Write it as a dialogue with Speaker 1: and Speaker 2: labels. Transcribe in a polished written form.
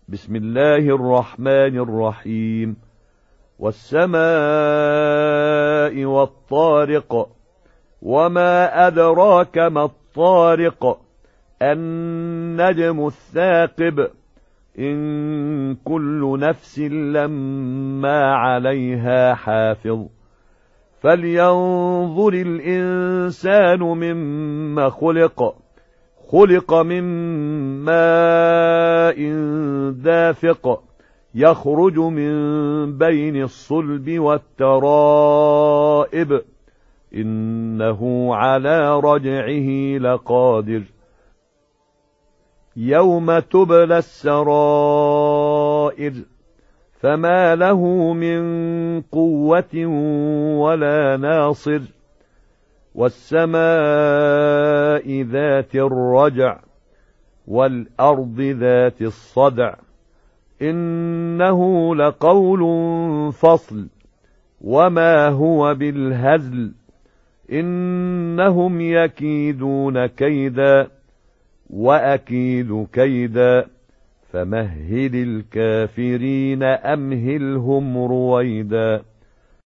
Speaker 1: بسم الله الرحمن الرحيم. والسماء والطارق، وما أدراك ما الطارق، النجم الثاقب، إن كل نفس لما عليها حافظ. فلينظر الإنسان مما خلق. خلق من ماء دافق، يخرج من بين الصلب والترائب، إنه على رجعه لقادر. يوم تبلى السرائر، فما له من قوة ولا ناصر. والسماء ذات الرجع، والأرض ذات الصدع، إنه لقول فصل، وما هو بالهزل. إنهم يكيدون كيدا، وأكيد كيدا، فمهل الكافرين أمهلهم رويدا.